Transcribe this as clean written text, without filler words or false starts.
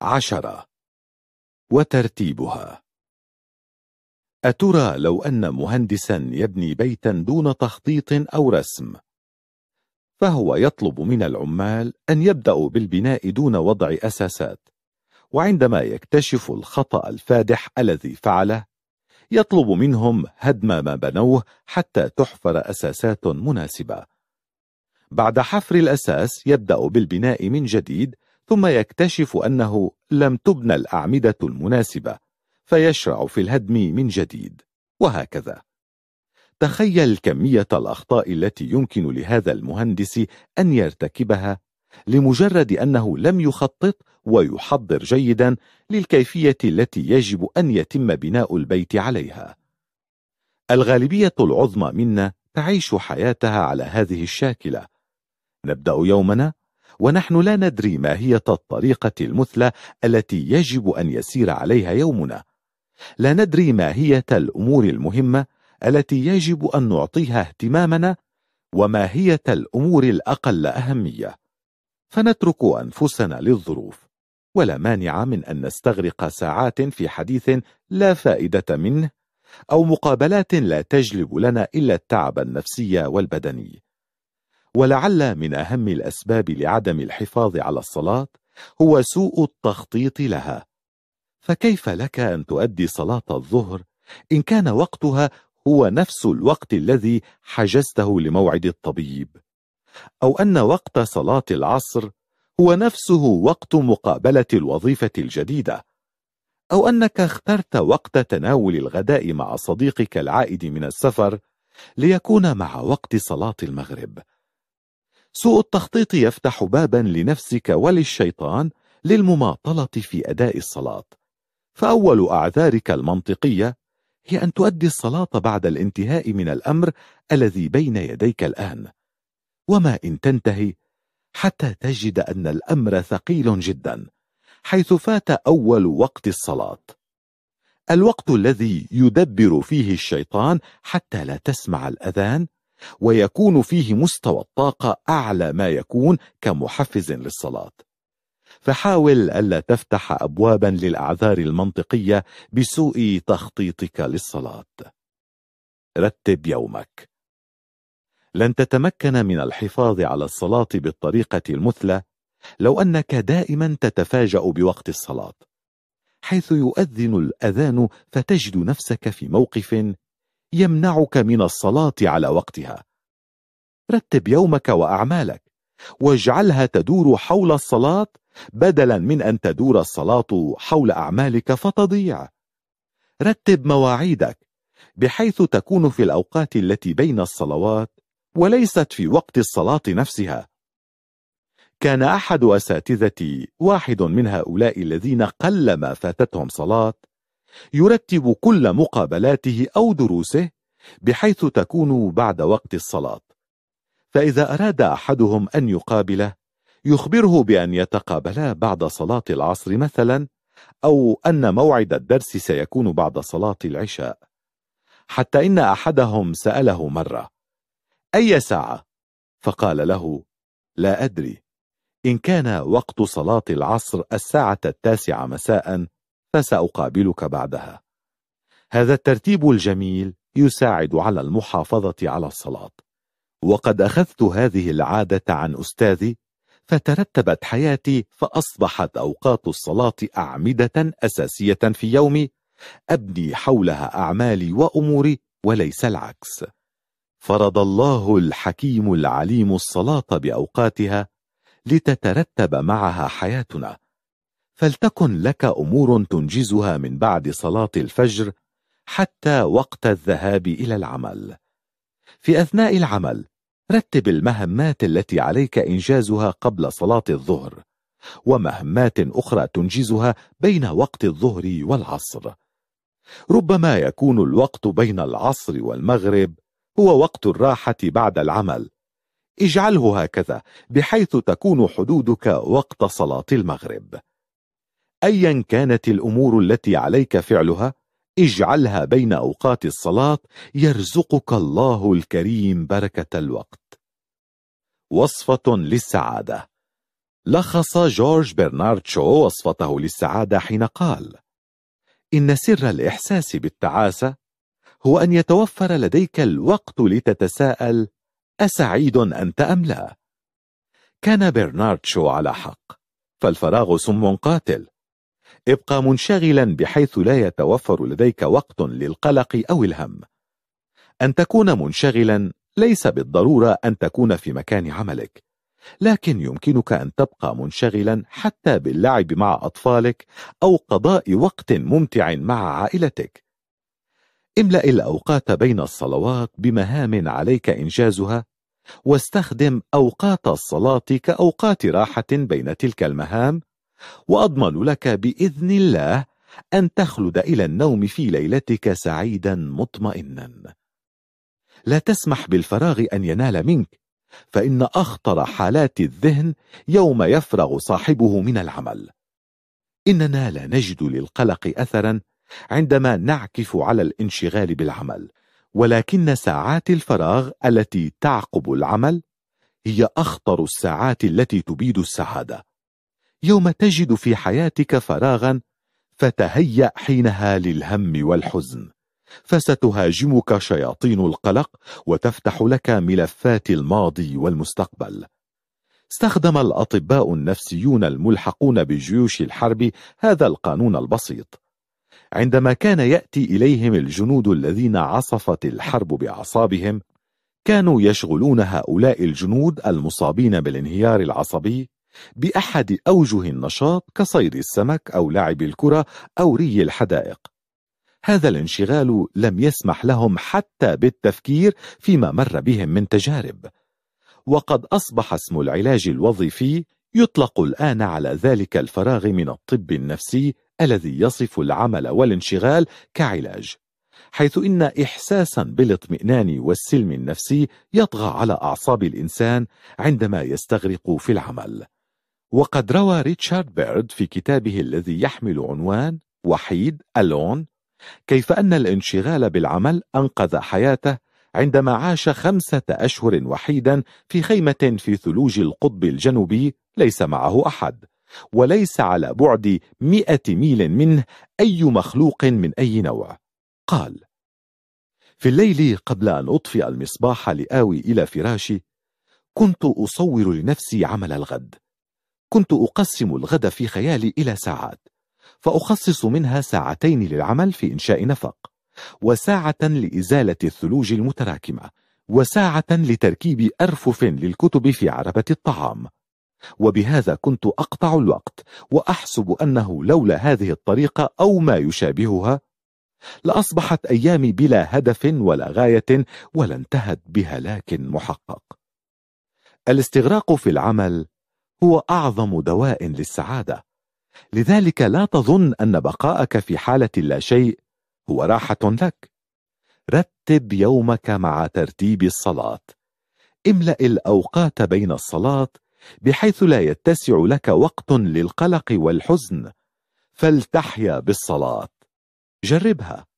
10. وترتيبها. أترى لو أن مهندسا يبني بيتا دون تخطيط أو رسم، فهو يطلب من العمال أن يبدأوا بالبناء دون وضع أساسات، وعندما يكتشف الخطأ الفادح الذي فعله يطلب منهم هدم ما بنوه حتى تحفر أساسات مناسبة. بعد حفر الأساس يبدأ بالبناء من جديد، ثم يكتشف أنه لم تبنى الأعمدة المناسبة فيشرع في الهدم من جديد، وهكذا. تخيل كمية الأخطاء التي يمكن لهذا المهندس أن يرتكبها لمجرد أنه لم يخطط ويحضر جيدا للكيفية التي يجب أن يتم بناء البيت عليها. الغالبية العظمى منا تعيش حياتها على هذه الشاكلة. نبدأ يومنا ونحن لا ندري ماهية الطريقة المثلى التي يجب أن يسير عليها يومنا. لا ندري ماهية الأمور المهمة التي يجب أن نعطيها اهتمامنا، وماهية الأمور الأقل أهمية، فنترك أنفسنا للظروف. ولا مانع من أن نستغرق ساعات في حديث لا فائدة منه، أو مقابلات لا تجلب لنا إلا التعب النفسي والبدني. ولعل من أهم الأسباب لعدم الحفاظ على الصلاة هو سوء التخطيط لها. فكيف لك أن تؤدي صلاة الظهر إن كان وقتها هو نفس الوقت الذي حجزته لموعد الطبيب، أو أن وقت صلاة العصر هو نفسه وقت مقابلة الوظيفة الجديدة، أو أنك اخترت وقت تناول الغداء مع صديقك العائد من السفر ليكون مع وقت صلاة المغرب. سوء التخطيط يفتح بابا لنفسك وللشيطان للمماطلة في أداء الصلاة. فأول أعذارك المنطقية هي أن تؤدي الصلاة بعد الانتهاء من الأمر الذي بين يديك الآن، وما إن تنتهي حتى تجد أن الأمر ثقيل جدا، حيث فات أول وقت الصلاة، الوقت الذي يدبر فيه الشيطان حتى لا تسمع الأذان، ويكون فيه مستوى الطاقة أعلى ما يكون كمحفز للصلاة. فحاول ألا تفتح أبوابا للأعذار المنطقية بسوء تخطيطك للصلاة. رتب يومك. لن تتمكن من الحفاظ على الصلاة بالطريقة المثلى لو أنك دائما تتفاجأ بوقت الصلاة، حيث يؤذن الأذان فتجد نفسك في موقف يمنعك من الصلاة على وقتها. رتب يومك وأعمالك واجعلها تدور حول الصلاة بدلا من أن تدور الصلاة حول أعمالك فتضيع. رتب مواعيدك بحيث تكون في الأوقات التي بين الصلوات وليست في وقت الصلاة نفسها. كان أحد أساتذتي، واحد من هؤلاء الذين قلما فاتتهم صلاة، يرتب كل مقابلاته أو دروسه بحيث تكون بعد وقت الصلاة. فإذا أراد أحدهم أن يقابله يخبره بأن يتقابلا بعد صلاة العصر مثلا، أو أن موعد الدرس سيكون بعد صلاة العشاء. حتى إن أحدهم سأله مرة: أي ساعة؟ فقال له: لا أدري، إن كان وقت صلاة العصر 9:09 مساء فسأقابلك بعدها. هذا الترتيب الجميل يساعد على المحافظة على الصلاة، وقد أخذت هذه العادة عن أستاذي، فترتبت حياتي فأصبحت أوقات الصلاة أعمدة أساسية في يومي أبني حولها أعمالي وأموري، وليس العكس. فرض الله الحكيم العليم الصلاة بأوقاتها لتترتب معها حياتنا، فلتكن لك أمور تنجزها من بعد صلاة الفجر حتى وقت الذهاب إلى العمل. في أثناء العمل رتب المهمات التي عليك إنجازها قبل صلاة الظهر، ومهمات أخرى تنجزها بين وقت الظهر والعصر. ربما يكون الوقت بين العصر والمغرب هو وقت الراحة بعد العمل. اجعله هكذا بحيث تكون حدودك وقت صلاة المغرب. أيا كانت الأمور التي عليك فعلها اجعلها بين أوقات الصلاة، يرزقك الله الكريم بركة الوقت. وصفة للسعادة. لخص جورج برنارد شو وصفته للسعادة حين قال: إن سر الإحساس بالتعاسة هو أن يتوفر لديك الوقت لتتساءل: أسعيد أنت أم لا؟ كان برنارد شو على حق، فالفراغ سم قاتل. ابقى منشغلا بحيث لا يتوفر لديك وقت للقلق أو الهم. أن تكون منشغلا ليس بالضرورة أن تكون في مكان عملك، لكن يمكنك أن تبقى منشغلا حتى باللعب مع أطفالك أو قضاء وقت ممتع مع عائلتك. املأ الأوقات بين الصلوات بمهام عليك إنجازها، واستخدم أوقات الصلاة كأوقات راحة بين تلك المهام، وأضمن لك بإذن الله أن تخلد إلى النوم في ليلتك سعيدا مطمئنا. لا تسمح بالفراغ أن ينال منك، فإن أخطر حالات الذهن يوم يفرغ صاحبه من العمل. إننا لا نجد للقلق أثرا عندما نعكف على الانشغال بالعمل، ولكن ساعات الفراغ التي تعقب العمل هي أخطر الساعات التي تبيد السعادة. يوم تجد في حياتك فراغا فتهيأ حينها للهم والحزن، فستهاجمك شياطين القلق وتفتح لك ملفات الماضي والمستقبل. استخدم الأطباء النفسيون الملحقون بجيوش الحرب هذا القانون البسيط. عندما كان يأتي إليهم الجنود الذين عصفت الحرب بأعصابهم، كانوا يشغلون هؤلاء الجنود المصابين بالانهيار العصبي بأحد أوجه النشاط كصيد السمك أو لعب الكرة أو ري الحدائق. هذا الانشغال لم يسمح لهم حتى بالتفكير فيما مر بهم من تجارب، وقد أصبح اسم العلاج الوظيفي يطلق الآن على ذلك الفراغ من الطب النفسي الذي يصف العمل والانشغال كعلاج، حيث إن إحساسا بالاطمئنان والسلم النفسي يطغى على أعصاب الإنسان عندما يستغرق في العمل. وقد روى ريتشارد بيرد في كتابه الذي يحمل عنوان وحيد ألون كيف أن الانشغال بالعمل أنقذ حياته عندما عاش 5 أشهر وحيدا في خيمة في ثلوج القطب الجنوبي ليس معه أحد، وليس على بعد 100 ميل منه أي مخلوق من أي نوع. قال: في الليل قبل أن أطفئ المصباح لآوي إلى فراشي، كنت أصور لنفسي عمل الغد. كنت أقسم الغد في خيالي إلى ساعات، فأخصص منها 2 ساعات للعمل في إنشاء نفق، و1 ساعة لإزالة الثلوج المتراكمة، و1 ساعة لتركيب أرفف للكتب في عربة الطعام. وبهذا كنت أقطع الوقت، وأحسب أنه لولا هذه الطريقة أو ما يشابهها لأصبحت أيامي بلا هدف ولا غاية، ولانتهت بهلاك محقق. الاستغراق في العمل هو أعظم دواء للسعادة، لذلك لا تظن أن بقاءك في حالة لا شيء هو راحة لك. رتب يومك مع ترتيب الصلاة. املأ الأوقات بين الصلاة بحيث لا يتسع لك وقت للقلق والحزن، فلتحيا بالصلاة. جربها.